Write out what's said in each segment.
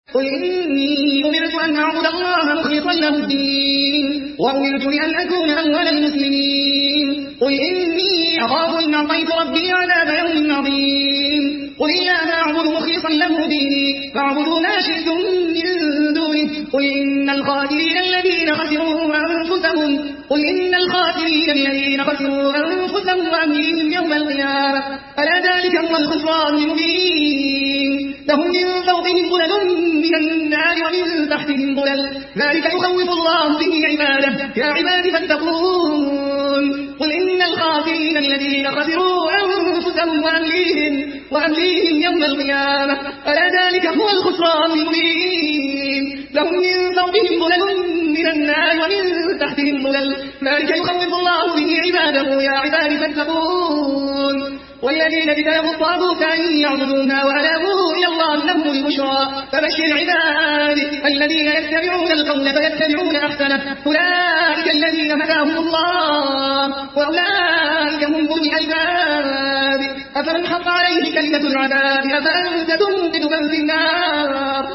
قل إني أمرت أن أعبد الله مخلصا له الدين وأمرت لأن أكون أول المسلمين قل إني أخاف إن عصيت ربي عذاب يوم عظيم قل إياك أعبد مخلصا له ديني فاعبدوا ما شئتم من دونه قل إن الخاسرين الذين خسروا أنفسهم وأهليهم يوم القيامة ألا ذلك هو الخسران المبين لهم من فوقهم ظلل من النار ومن تحتهم ظلل ذلك يخوف الله به عباده يا عباد فاتقون قل إن الخاسرين الذين خسروا أنفسهم وأهليهم يوم القيامة ألا ذلك هو الخسران المبين لهم من فوقهم ظلل من النار ومن تحتهم ظلل ذلك يخوف الله به عباده يا عباد فاتقون والذين اجتنبوا الطاغوت أن يعبدوها وأنابوا إلى الله لهم البشرى فبشر عبادي الذين يتبعون القول فيتبعون أحسنه أولئك الذين هداهم الله وأولئك هم أولو الألباب أفمن حق عليه كلمة العذاب أفأنت تنقذ من في النار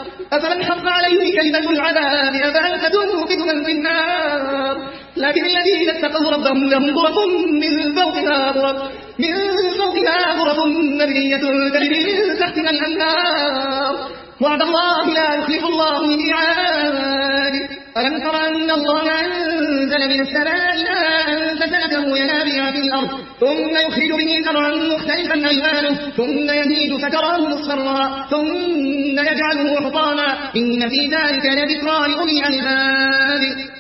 من في النار لكن الذين اتقوا ربهم لهم غرف من فوقها غرف مبنية تجري من تحتها الأنهار وعد الله لا يخلف الله الميعاد ألم تر أن الله أنزل من السماء ماء فسلكه ينابيع في الأرض ثم يخرج به زرعا مختلفا ألوانه ثم يهيج فتراه مصفرا ثم يجعله حطاما إن في ذلك لذكرى لأولي الألباب